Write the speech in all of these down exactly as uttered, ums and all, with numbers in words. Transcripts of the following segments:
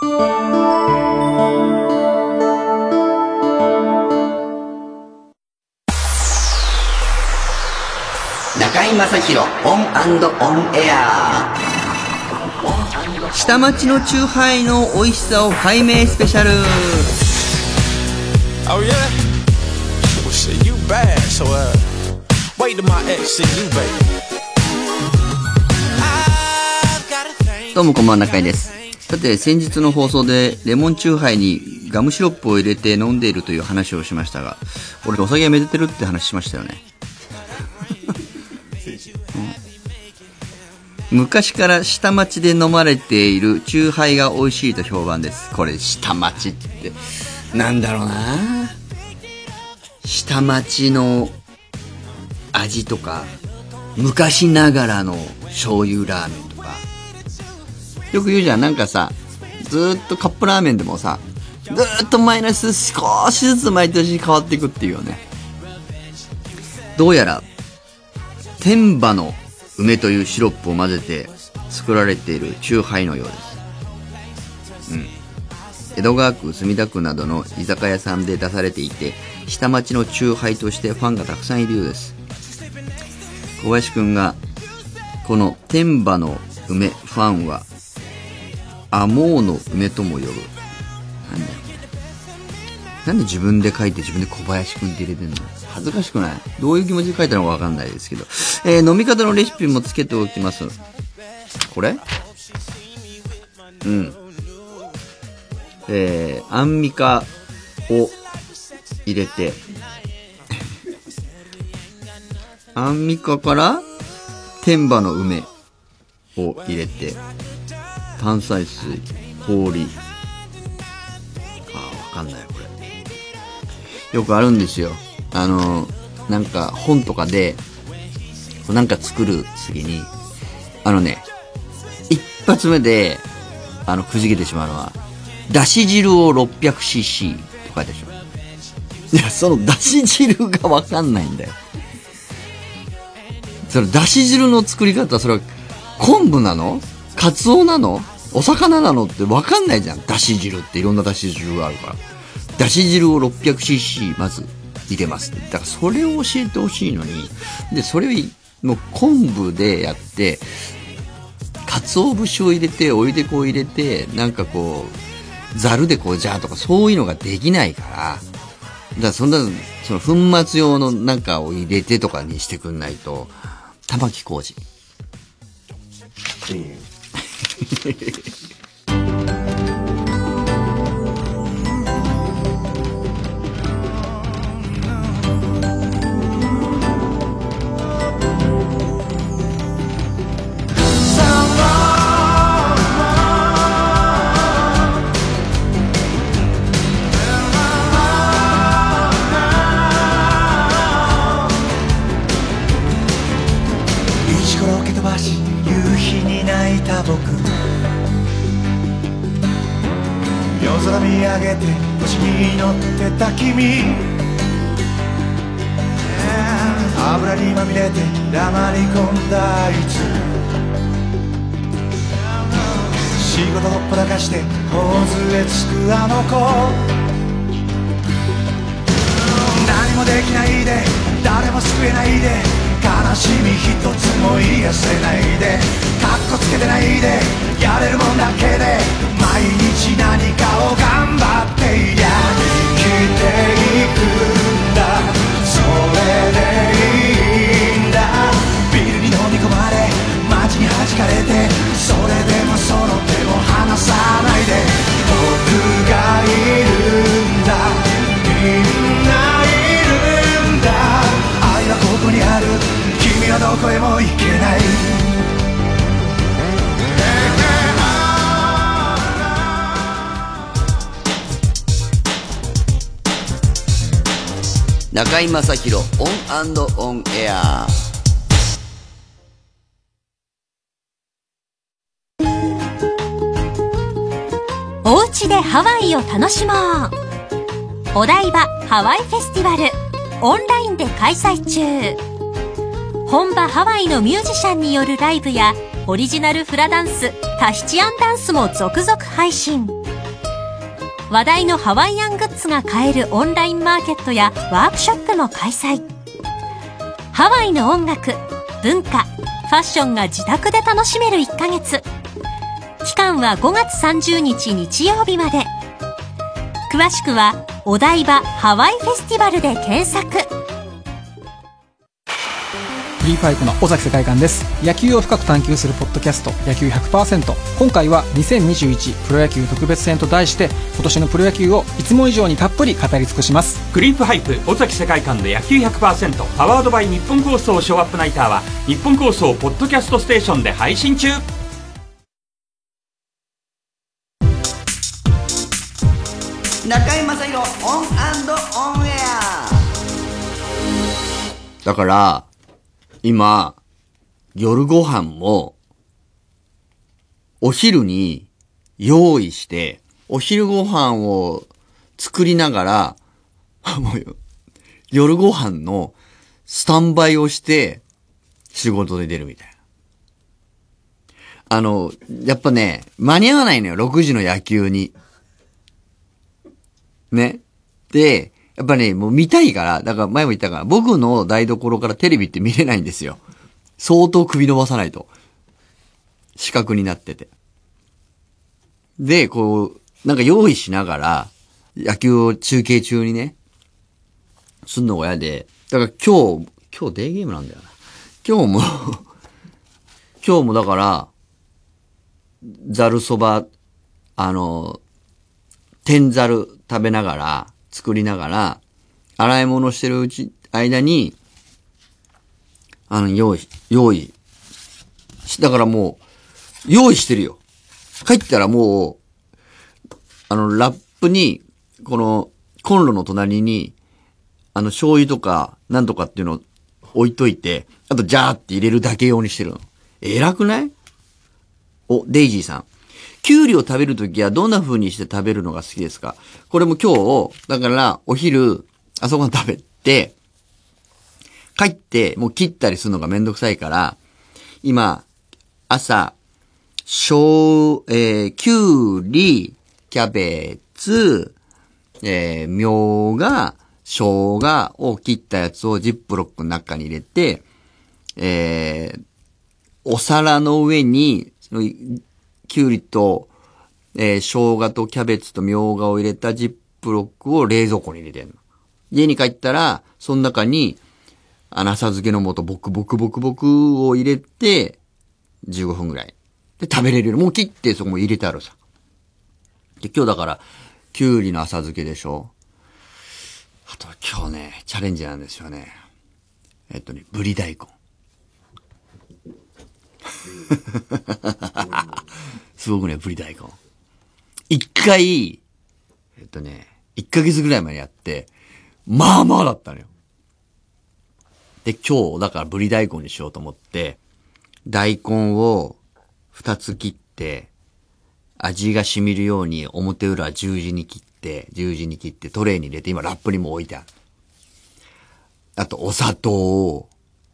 中井正広オン&オンエア。 下町のチューハイの美味しさを解明スペシャル。 Oh yeah? Well shit, you bad, so uh wait till my ex see you, baby. どうもこんばんは、中井です。さて、先日の放送でレモンチューハイにガムシロップを入れて飲んでいるという話をしましたが、俺お酒やめてるって話しましたよね。昔から下町で飲まれているチューハイが美味しいと評判です。これ下町ってなんだろうな。下町の味とか昔ながらの醤油ラーメンとかよく言うじゃん。なんかさ、ずーっとカップラーメンでもさ、ずーっとマイナス少しずつ毎年変わっていくっていうよね。どうやら天場の梅というシロップを混ぜて作られているチューハイのようです。うん。江戸川区、墨田区などの居酒屋さんで出されていて、下町のチューハイとしてファンがたくさんいるようです。小林くんがこの天場の梅ファンはアモーの梅とも呼ぶ。なんだよ。なんで自分で書いて自分で小林くんって入れてんの？恥ずかしくない？どういう気持ちで書いたのかわかんないですけど、えー、飲み方のレシピもつけておきます。これ？うん。えー、アンミカを入れて、アンミカから天場の梅を入れて、炭酸水、氷。あー、わかんないこれ。よくあるんですよ。あの、なんか本とかで、なんか作る次に、あのね、一発目で、あの、くじけてしまうのは、だし汁を ろっぴゃくシーシー とかでしょ。いや、そのだし汁がわかんないんだよ。そのだし汁の作り方、それは昆布なの？カツオなの？お魚なのってわかんないじゃん。だし汁っていろんなだし汁があるから。だし汁を ろっぴゃくシーシー まず入れます。だからそれを教えてほしいのに、で、それをもう昆布でやって、鰹節を入れて、お湯でこう入れて、なんかこう、ざるでこうジャーとかそういうのができないから、だからそんな、その粉末用のなんかを入れてとかにしてくんないと、玉置浩二。いい夜空見上げて星に乗ってた君、油にまみれて黙り込んだあいつ、仕事ほっぽらかして頬杖つくあの子、何もできないで誰も救えないで、悲しみ一つも癒せないで、カッコつけてないでやれるもんだけで毎日何かを頑張っていや生きていくんだ、それでいいんだ、ビルに飲み込まれ街に弾かれて、それでもその手を離さないで、僕がいるんだ、みんないるんだ、愛はここにある、君はどこへも行けない、 中井正広オン&オンエア。 おうちでハワイを楽しもう。お台場ハワイフェスティバルオンラインで開催中。本場ハワイのミュージシャンによるライブやオリジナルフラダンスタヒチアンダンスも続々配信。 話題のハワイアングッズが買えるオンラインマーケットやワークショップも開催。ハワイの音楽、文化、ファッションが自宅で楽しめるいっかげつ。期間はごがつさんじゅうにち日曜日まで。詳しくはお台場ハワイフェスティバルで検索。 フリーファイトの尾崎世界観です。野球を深く探求するポッドキャスト野球 ひゃくパーセント。 今回はにせんにじゅういちプロ野球特別編と題して今年のプロ野球をいつも以上にたっぷり語り尽くします。 クリープハイプ尾崎世界観で野球 ひゃくパーセント パワードバイ日本放送ショーアップナイターは日本放送ポッドキャストステーションで配信中。 中居正広オン&オンエア。 だから、今、夜ご飯も、お昼に用意して、お昼ご飯を作りながら、もう夜ご飯のスタンバイをして、仕事で出るみたいな。あの、やっぱね、間に合わないのよ、ろくじの野球に。ね。で、やっぱね、もう見たいから、だから前も言ったから、僕の台所からテレビって見れないんですよ。相当首伸ばさないと。四角になってて。で、こう、なんか用意しながら、野球を中継中にね、すんのが嫌で、だから今日、今日デーゲームなんだよな。今日も、今日もだから、ざるそば、あの、天ざる食べながら、作りながら、洗い物してるうち、間に、あの、用意、用意。だからもう、用意してるよ。帰ったらもう、あの、ラップに、この、コンロの隣に、あの、醤油とか、なんとかっていうのを置いといて、あと、ジャーって入れるだけ用にしてるの。偉くない？お、デイジーさん。キュウリを食べるときはどんな風にして食べるのが好きですか？これも今日、だからお昼、あそこに食べて、帰ってもう切ったりするのがめんどくさいから、今、朝、しょう、えー、キュウリ、キャベツ、えー、みょうが、生姜を切ったやつをジップロックの中に入れて、えー、お皿の上に、キュウリと、えー、生姜とキャベツとみょうがを入れたジップロックを冷蔵庫に入れてんの。家に帰ったら、その中に、あの、浅漬けの素、ボクボクボクボクを入れて、じゅうごふんぐらい。で、食べれるよ。もう切ってそこも入れてあるさ。で、今日だから、キュウリの浅漬けでしょ。あとは今日ね、チャレンジなんですよね。えっとね、ぶり大根。すごくね、ぶり大根。一回、えっとね、一ヶ月ぐらい前にやって、まあまあだったのよ。で、今日、だからぶり大根にしようと思って、大根を二つ切って、味が染みるように表裏十字に切って、十字に切ってトレーに入れて、今ラップにも置いてある。あと、お砂糖、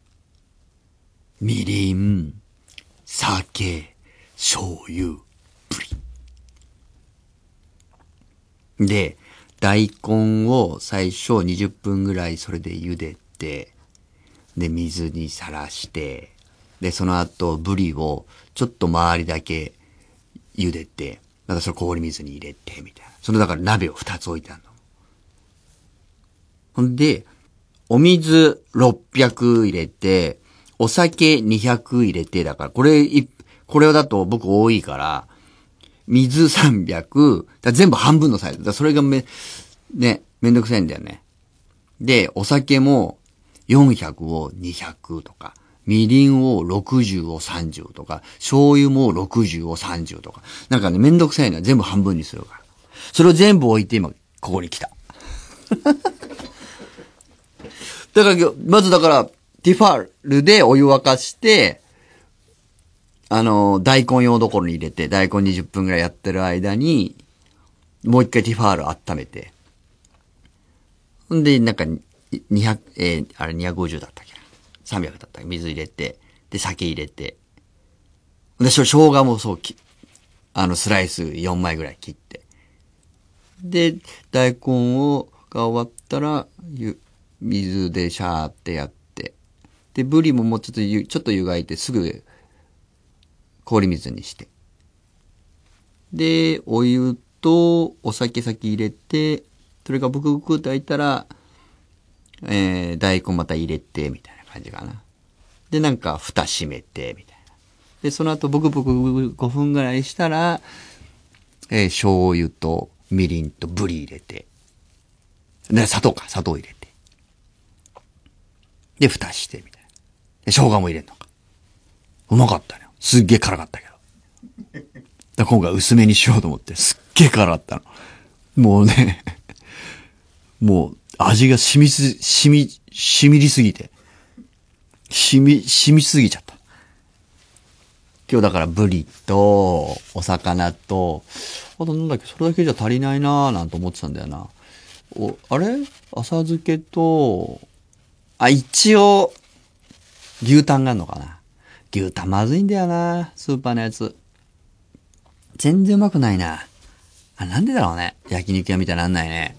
みりん、酒、醤油、ぶり。で、大根を最初にじゅっぷんぐらいそれで茹でて、で、水にさらして、で、その後、ぶりをちょっと周りだけ茹でて、またそれ氷水に入れて、みたいな。そのだから鍋を二つ置いてあるの。ほんで、お水ろっぴゃく入れて、お酒にひゃく入れて、だからこれ、これだと僕多いから、水さんびゃく、だ全部半分のサイズ。だそれがめ、ね、めんどくさいんだよね。で、お酒もよんひゃくをにひゃくとか、みりんをろくじゅうをさんじゅうとか、醤油もろくじゅうをさんじゅうとか。なんかね、めんどくさいのは全部半分にするから。それを全部置いて今、ここに来た。だから、まずだから、ティファールでお湯沸かして、あの、大根用どころに入れて、大根にじゅっぷんぐらいやってる間に、もう一回ティファール温めて。んで、なんか、にひゃく、えー、あれにひゃくごじゅうだったっけな。さんびゃくだったっけ。水入れて、で、酒入れて。で、生姜もそう、き、あの、スライスよんまいぐらい切って。 で、大根を、が終わったら、ゆ水でシャーってやって、で、ブリももうちょっとゆ、ちょっと湯がいて、すぐ、氷水にして。で、お湯とお酒先入れて、それがブクブクと開いたら、えー、大根また入れて、みたいな感じかな。で、なんか、蓋閉めて、みたいな。で、その後、ブクブクごふんぐらいしたら、えー、醤油と、みりんとブリ入れて、ね、砂糖か、砂糖入れて。で、蓋して、みたいな。で、生姜も入れんのか。うまかったね。すっげえ辛かったけど。だ今回薄めにしようと思って、すっげえ辛かったの。もうね、もう味が染みす、染み、染みりすぎて。染み、染みすぎちゃった。今日だからブリと、お魚と、あとなんだっけ、それだけじゃ足りないなーなんて思ってたんだよな。お、あれ浅漬けと、あ、一応、牛タンがあんのかな。牛タンまずいんだよな、スーパーのやつ。全然うまくないな。あ、なんでだろうね。焼肉屋みたいになんないね。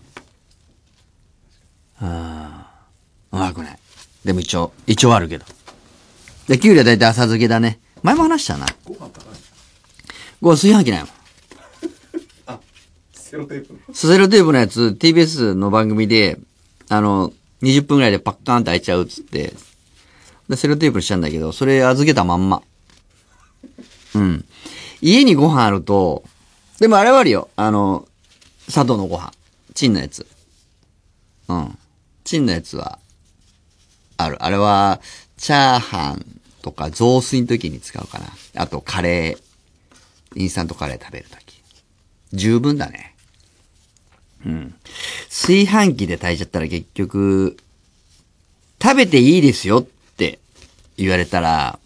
うん。うまくない。でも一応、一応あるけど。で、キュウリはだいたい浅漬けだね。前も話したな。ご飯高い。ご飯炊飯器ないもん。あ、セロテープのセロテープのやつ、ティービーエス の番組で、あの、にじゅっぷんぐらいでパッカーンって開いちゃうっつって、で、セロテープにしたんだけど、それ預けたまんま。うん。家にご飯あると、でもあれはあるよ。あの、佐渡のご飯。チンのやつ。うん。チンのやつは、ある。あれは、チャーハンとか雑炊の時に使うかな。あと、カレー。インスタントカレー食べる時。十分だね。うん。炊飯器で炊いちゃったら結局、食べていいですよって言われたら、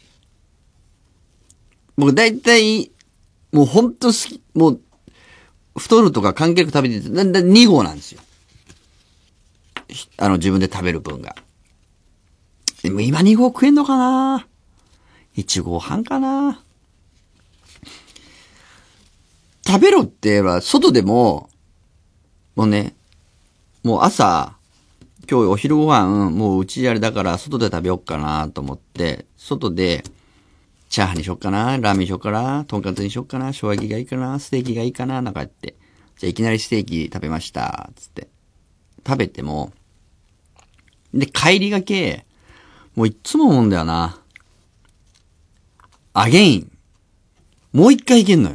僕大体、もうほんと好き、もう、太るとか関係なく食べてて、だんだんに合なんですよ。あの、自分で食べる分が。でも今に合食えんのかないち合半かな食べろって言えば、外でも、もうね、もう朝、今日お昼ご飯、もううちあれだから外で食べよっかなと思って、外で、チャーハンにしよっかな、ラーメンにしよっかな、とんかつにしよっかな、生姜焼きがいいかな、ステーキがいいかな、なんかやって。じゃあいきなりステーキ食べました、つって。食べても、で、帰りがけ、もういっつも思うんだよな。アゲイン。もう一回いけんのよ。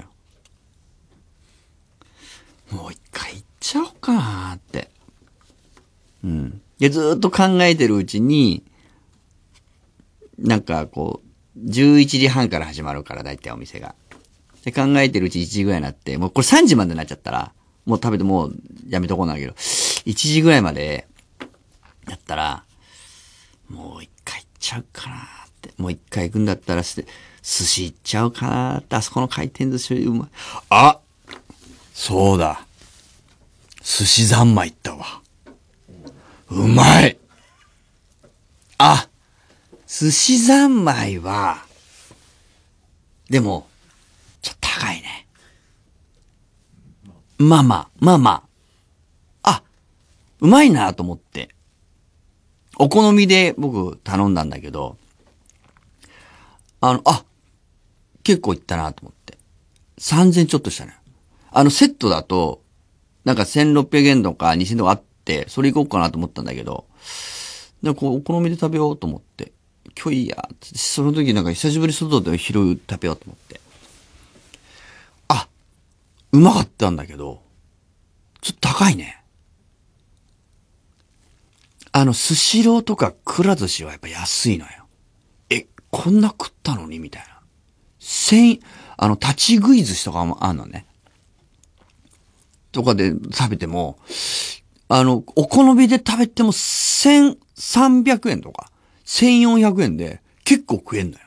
もう一回いっちゃおうかなって。うん。で、ずーっと考えてるうちに、なんかこう、じゅういちじはんから始まるから、だいたいお店が。で、考えてるうちいちじぐらいになって、もうこれさんじまでになっちゃったら、もう食べてもうやめとこうなんだけど、いちじぐらいまで、やったら、もう一回行っちゃうかなって。もう一回行くんだったら、寿司行っちゃうかなって。あそこの回転寿司うまい。あ、そうだ。寿司三昧行ったわ。うまい。あ、寿司三昧は、でも、ちょっと高いね。まあまあ、まあまあ。あ、うまいなと思って。お好みで僕頼んだんだけど、あの、あ、結構いったなと思って。さんぜんちょっとしたね。あのセットだと、なんかせんろっぴゃくえんとかにせんえんとかあって、それ行こうかなと思ったんだけど、でこうお好みで食べようと思って、今日いいやって、その時なんか久しぶり外で昼食べようと思って。あ、うまかったんだけど、ちょっと高いね。あの、スシローとかくら寿司はやっぱ安いのよ。え、こんな食ったのにみたいな。千、あの、立ち食い寿司とかもあんのね。とかで食べても、あの、お好みで食べてもせんさんびゃくえんとか、せんよんひゃくえんで結構食えんのよ。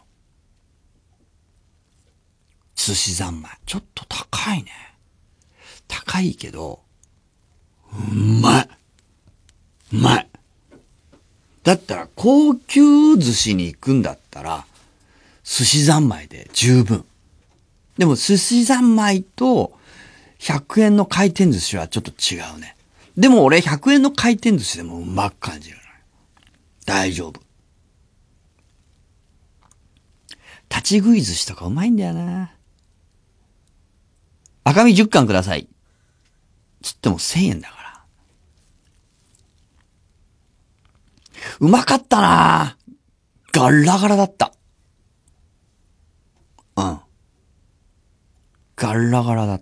寿司三昧。ちょっと高いね。高いけど、うまい。うまい。だったら高級寿司に行くんだったら、寿司三昧で十分。でも寿司三昧とひゃくえんの回転寿司はちょっと違うね。でも俺ひゃくえんの回転寿司でもうまく感じるのよ。大丈夫。立ち食い寿司とかうまいんだよな。赤身じゅっかんください。つってもせんえんだから。うまかったな。ガラガラだった。うん。ガラガラだった。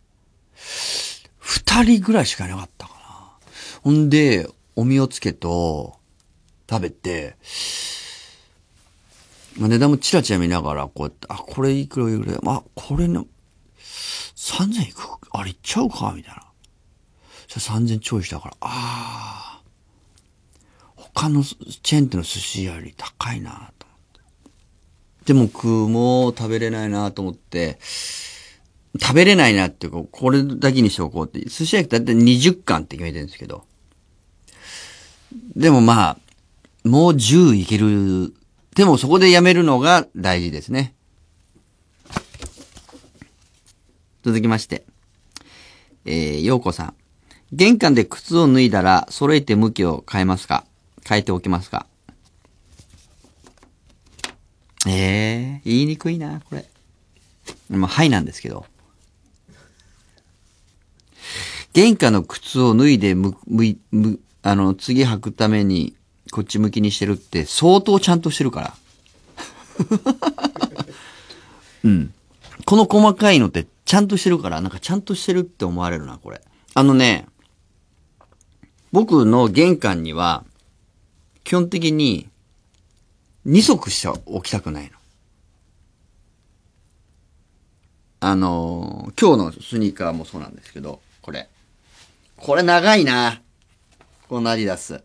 二人ぐらいしかいなかったかな。ほんで、おみおつけと食べて、まあ、値段もチラチラ見ながら、こうやって、あ、これいくらいくら、まあ、これね、さんぜんいく、あれいっちゃうかみたいな。じゃあさんぜんちょいしたから、ああ、他のチェーン店の寿司より高いなと思って。でも食うも食べれないなと思って、食べれないなっていうか、これだけにしておこうって、寿司屋行くとだいたいにじゅっかんって決めてるんですけど。でもまあ、もうじゅういける。でもそこでやめるのが大事ですね。続きまして。えー、ようこさん。玄関で靴を脱いだら揃えて向きを変えますか？変えておきますか？ええー、言いにくいな、これ。まあ、はいなんですけど。玄関の靴を脱いでむ、む、む、あの、次履くために、こっち向きにしてるって相当ちゃんとしてるから。うん。この細かいのってちゃんとしてるから、なんかちゃんとしてるって思われるな、これ。あのね、僕の玄関には、基本的に、二足しておきたくないの。あのー、今日のスニーカーもそうなんですけど、これ。これ長いな。このアディダス。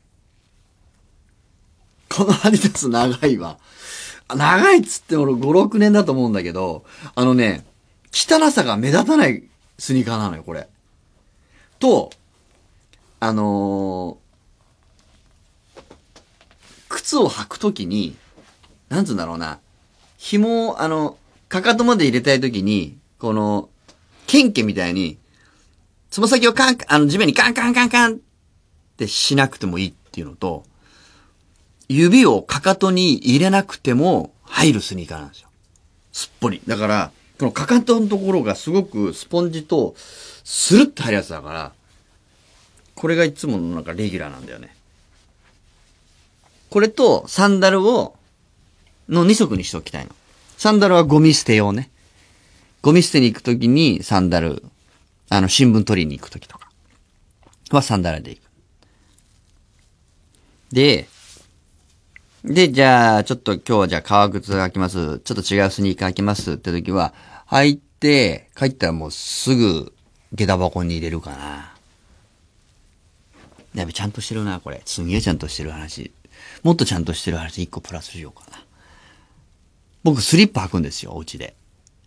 このアディダス長いわ。長いっつって俺ご、ろくねんだと思うんだけど、あのね、汚さが目立たないスニーカーなのよ、これ。と、あのー、靴を履くときに、なんつうんだろうな、紐を、あの、かかとまで入れたいときに、この、ケンケみたいに、つま先をカン、あの、地面にカンカンカンカンってしなくてもいいっていうのと、指をかかとに入れなくても入るスニーカーなんですよ。すっぽり。だから、このかかとのところがすごくスポンジとスルッと入るやつだから、これがいつものなんかレギュラーなんだよね。これとサンダルを、のに足にしておきたいの。サンダルはゴミ捨て用ね。ゴミ捨てに行くときにサンダル、あの新聞取りに行くときとかはサンダルで行く。で、で、じゃあ、ちょっと今日はじゃあ革靴履きます。ちょっと違うスニーカー履きますって時は、履いて、帰ったらもうすぐ下駄箱に入れるかな。やべ、ちゃんとしてるな、これ。すげえちゃんとしてる話。もっとちゃんとしてる話一個プラスしようかな。僕スリッパ履くんですよ、お家で。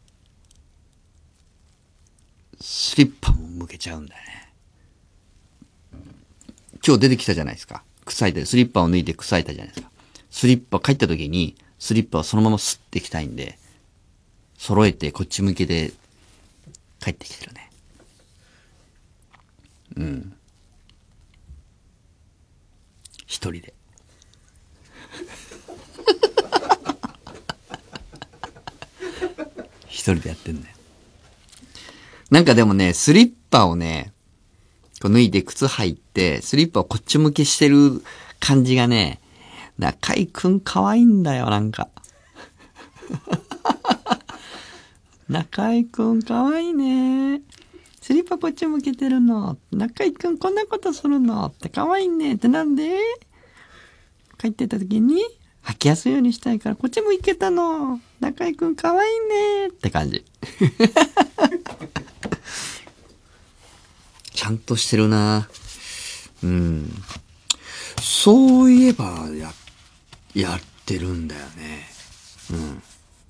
スリッパも向けちゃうんだよね。今日出てきたじゃないですか。臭いで、スリッパを脱いで臭いたじゃないですか。スリッパ帰った時に、スリッパをそのままスッていきたいんで、揃えてこっち向けで帰ってきてるね。うん。一人で。一人でやってんだよ。なんかでもね、スリッパをね、こう脱いで靴履いて、スリッパをこっち向けしてる感じがね、中井くん可愛いんだよ、なんか。中井くん可愛いね。スリッパこっち向けてるの。中井くんこんなことするのって可愛いね。ってなんで帰ってた時に履きやすいようにしたいからこっち向けたの。中井くん可愛いね。って感じ。ちゃんとしてるな。うん。そういえばや、やってるんだよね。うん。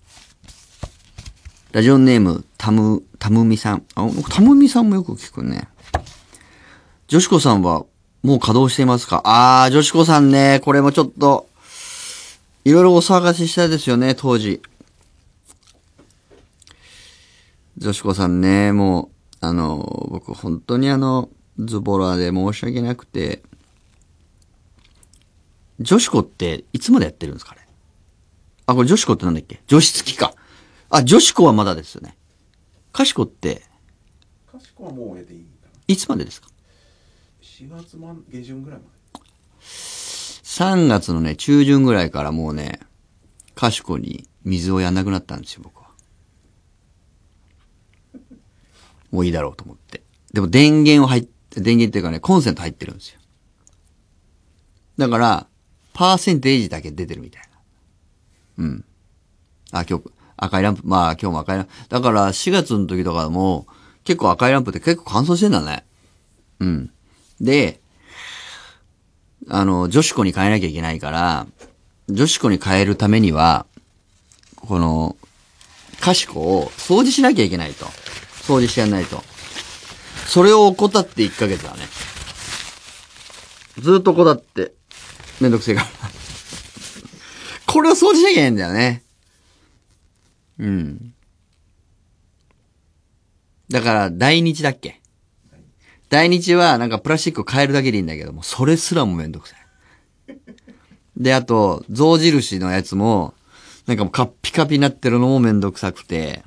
ラジオネーム、たむ、たむみさん。あ、たむみさんもよく聞くね。女子子さんはもう稼働していますか？あー、女子子さんね、これもちょっと、いろいろお騒がせしたいですよね、当時。 女子子さんね、もう、あの、僕本当にあの、ズボラで申し訳なくて、女子子っていつまでやってるんですかね。あ、これ女子子ってなんだっけ？女子付きか。あ、女子子はまだですよね。かしこって、 かしこはもう終えていいかな。 いつまでですか？ しがつ下旬ぐらいまで。 さんがつのね、中旬ぐらいからもうね、かしこに水をやんなくなったんですよ、僕は。もういいだろうと思って。でも電源を入って、電源っていうかね、コンセント入ってるんですよ。だから、パーセンテージだけ出てるみたいな。うん。あ、今日、赤いランプ、まあ今日も赤いランプ。だからしがつの時とかも、結構赤いランプって結構乾燥してんだね。うん。で、あの、女子子に変えなきゃいけないから、女子子に変えるためには、この、かしこを掃除しなきゃいけないと。掃除してやんないと。それを怠っていっかげつだね。ずーっと怠って、めんどくせえから。これを掃除しなきゃいけないんだよね。うん。だから、大日だっけ？大日はなんかプラスチックを変えるだけでいいんだけども、それすらもめんどくさい。で、あと、象印のやつも、なんかもうカッピカピになってるのもめんどくさくて、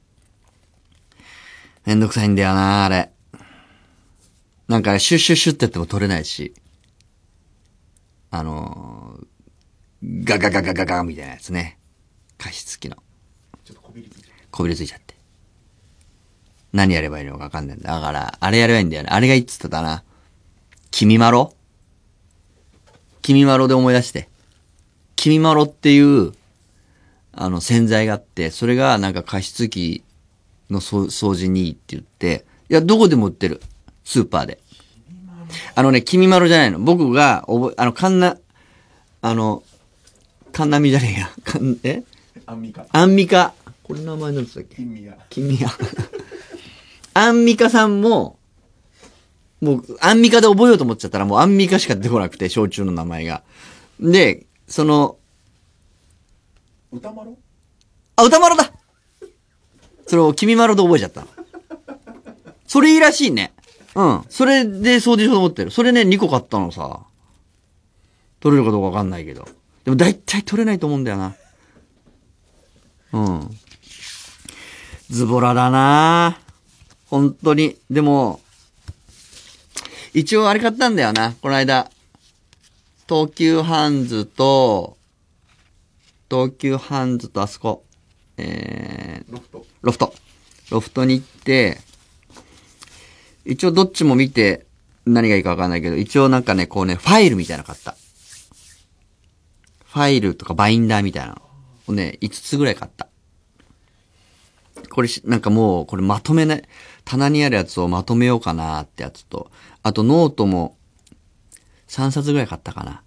めんどくさいんだよな、あれ。なんかね、シュッシュッシュッってやっても取れないし、あのー、ガガガガガガみたいなやつね。加湿器の。 ちょっとこびりついちゃう。 こびりついちゃって。何やればいいのかわかんないんだ。だから、あれやればいいんだよね。あれがいいっつってたな。君まろ君まろで思い出して。君まろっていう、あの、洗剤があって、それがなんか加湿器の掃除にいいって言って、いや、どこでも売ってる。スーパーで。あのね、君まろじゃないの。僕が、おぼ、あの、カンナ、あの、カンナミじゃねえや。かん、えアンミカ。 アンミカ。これ名前なんつったっけ？ 金ミヤ。 金ミヤ。アンミカさんも、もう、アンミカで覚えようと思っちゃったらもうアンミカしか出てこなくて、焼酎の名前が。で、その、 歌丸？ あ、歌丸だ！それを君丸で覚えちゃった。それいいらしいね。うん。それで掃除しようと思ってる。それね、にこ買ったのさ。取れるかどうかわかんないけど。でも大体取れないと思うんだよな。うん。ズボラだな本当に。でも、一応あれ買ったんだよな。この間。東急ハンズと、東急ハンズとあそこ。えー、 ロフト。 ロフト。ロフトに行って、一応どっちも見て何がいいかわかんないけど、一応なんかね、こうね、ファイルみたいなの買った。ファイルとかバインダーみたいなのをね、いつつぐらい買った。これなんかもう、これまとめない、棚にあるやつをまとめようかなってやつと、あとノートもさんさつぐらい買ったかな。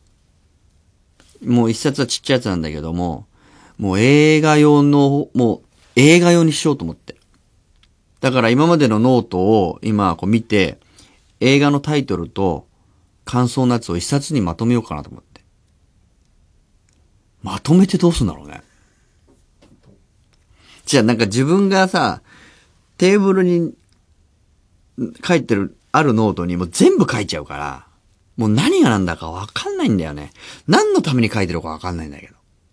もういっさつはちっちゃいやつなんだけども、もう映画用の、もう映画用にしようと思って。だから今までのノートを今こう見て、映画のタイトルと感想のやつを一冊にまとめようかなと思って。まとめてどうすんだろうね。じゃあなんか自分がさ、テーブルに書いてるあるノートにもう全部書いちゃうから、もう何が何だかわかんないんだよね。何のために書いてるかわかんないんだけど。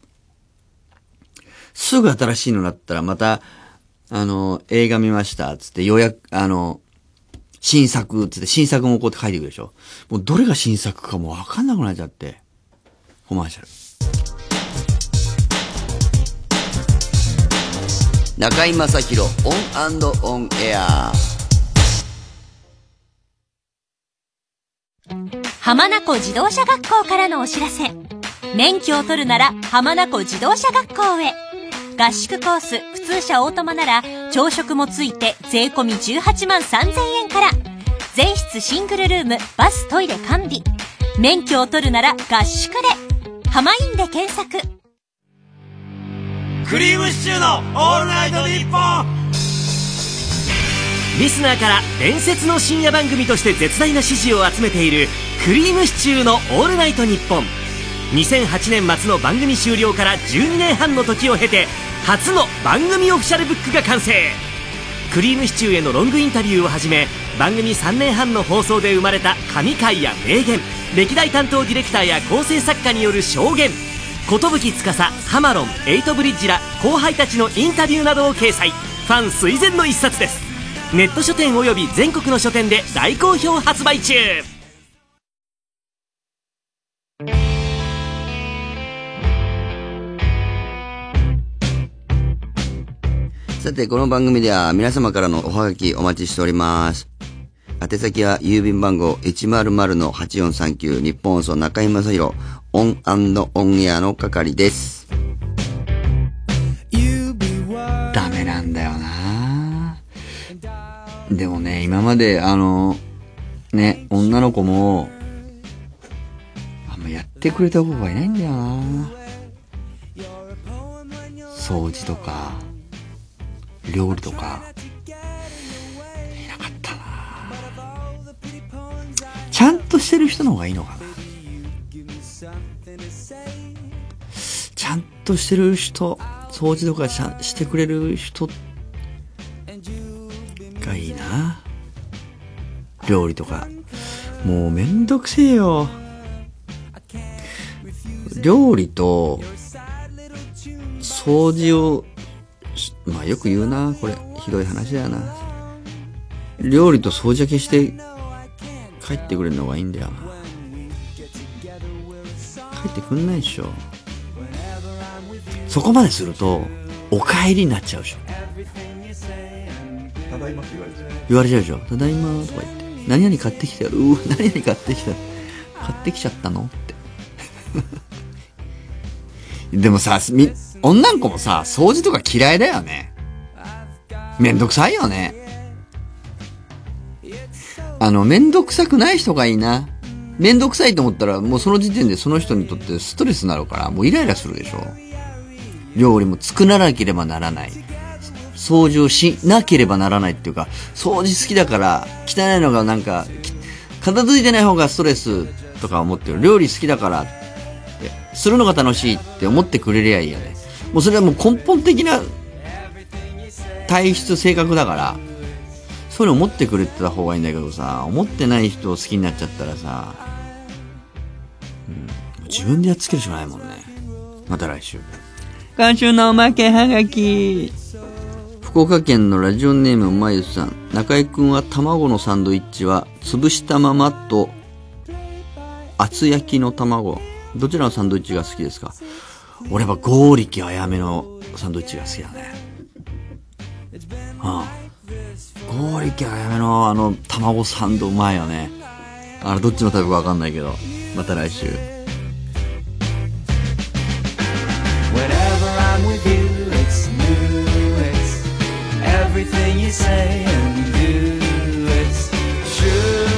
すぐ新しいのだったらまた、あの、映画見ました、つって予約、あの、新作、つって新作もこうって書いてくるでしょ。もうどれが新作かもうわかんなくなっちゃって。コマーシャル。中居正広オン&オンエア。 浜名湖自動車学校からのお知らせ。免許を取るなら浜名湖自動車学校へ。合宿コース普通車オートマなら朝食もついて税込みじゅうはちまんさんぜんえんから。全室シングルルーム、バストイレ完備。免許を取るなら合宿で。浜インで検索。 クリームシチューのオールナイトニッポン。リスナーから伝説の深夜番組として絶大な支持を集めているクリームシチューのオールナイトニッポン。にせんはちねん末の番組終了からじゅうにねんはんの時を経て初の番組オフィシャルブックが完成。 クリームシチューへのロングインタビューをはじめ、番組さんねんはんの放送で生まれた神回や名言、歴代担当ディレクターや構成作家による証言、寿司、ハマロン、エイトブリッジら後輩たちのインタビューなどを掲載。ファン垂涎の一冊です。ネット書店および全国の書店で大好評発売中。 さて、この番組では皆様からのおはがきお待ちしております。宛先は郵便番号 いちまるまるのはちよんさんきゅう 日本放送中井正広オン&オンエアの係です。ダメなんだよな。でもね、今まであのね、女の子もあんまやってくれた子がいないんだよな。掃除とか料理とかいなかったな。ちゃんとしてる人の方がいいのかな。ちゃんとしてる人、掃除とかちゃんしてくれる人がいいな。料理とかもうめんどくせえよ。料理と掃除を、まあよく言うな、これひどい話だよな。料理と掃除だけして帰ってくれるのがいいんだよな。帰ってくんないでしょ。そこまでするとお帰りになっちゃうでしょ。 ただいまって言われちゃう言われちゃうでしょ。ただいまとか言って、何々買ってきたよ、うー何々買ってきた買ってきちゃったのってでもさ、み女の子もさ、掃除とか嫌いだよね。めんどくさいよね。あの、めんどくさくない人がいいな。めんどくさいと思ったら、もうその時点でその人にとってストレスになるから、もうイライラするでしょ。料理も作らなければならない。掃除をしなければならないっていうか、掃除好きだから、汚いのがなんか、片付いてない方がストレスとか思ってる。料理好きだから、するのが楽しいって思ってくれりゃいいよね。もうそれはもう根本的な体質性格だから、そういうの思ってくれてた方がいいんだけどさ、思ってない人を好きになっちゃったらさ、うん、自分でやっつけるしかないもんね。また来週。今週のおまけはがき。福岡県のラジオネームまゆさん。中井くんは卵のサンドイッチは潰したままと厚焼きの卵、どちらのサンドイッチが好きですか？俺は剛力あやめのサンドイッチが好きだね。ああ、剛力あやめのあの卵サンドうまいよね。あれどっちのタイプかわかんないけど、また来週。 Whenever I'm with you, it's new, it's everything you say and do, it's true.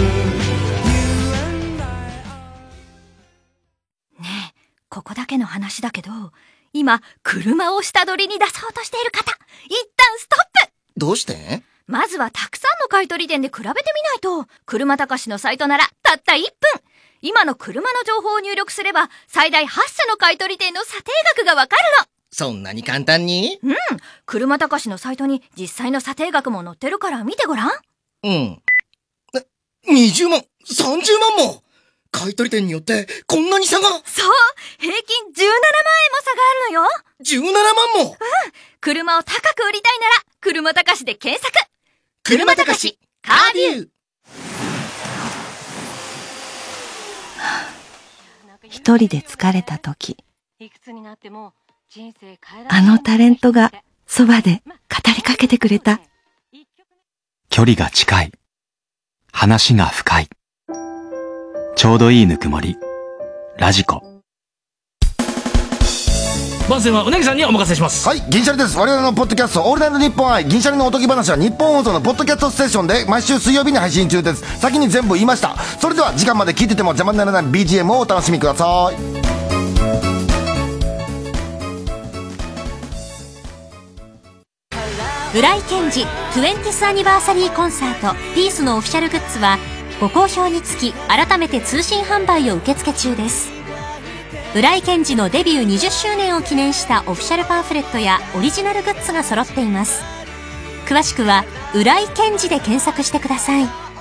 ねえ、ここだけの話だけど、今、車を下取りに出そうとしている方、一旦ストップ！ どうして？ まずはたくさんの買取店で比べてみないと、車たかしのサイトならたったいっぷん。今の車の情報を入力すれば、最大はち社の買取店の査定額がわかるの。 そんなに簡単に？ うん。車たかしのサイトに実際の査定額も載ってるから見てごらん。 うん。にじゅうまん、さんじゅうまんも買取店によってこんなに差が？ そう、平均じゅうななまんえんも差があるのよ。 じゅうななまんも？ うん。車を高く売りたいなら、車たかしで検索。 車たかし、カービュー。 一人で疲れた時、あのタレントがそばで語りかけてくれた。 距離が近い。話が深い。ちょうどいいぬくもり。ラジコ。 番宣はうなぎさんにお任せします。 はい、銀シャリです。我々のポッドキャストオールナイトニッポン愛銀シャリのおとぎ話は日本放送のポッドキャストステーションで毎週水曜日に配信中です。先に全部言いました。それでは時間まで聞いてても邪魔にならない ビージーエム をお楽しみください。 浦井健二 トゥエンティス アニバーサリーコンサートピースのオフィシャルグッズはご好評につき改めて通信販売を受付中です。浦井健二のデビューにじゅっしゅうねんを記念したオフィシャルパンフレットやオリジナルグッズが揃っています。 詳しくは浦井健二で検索してください。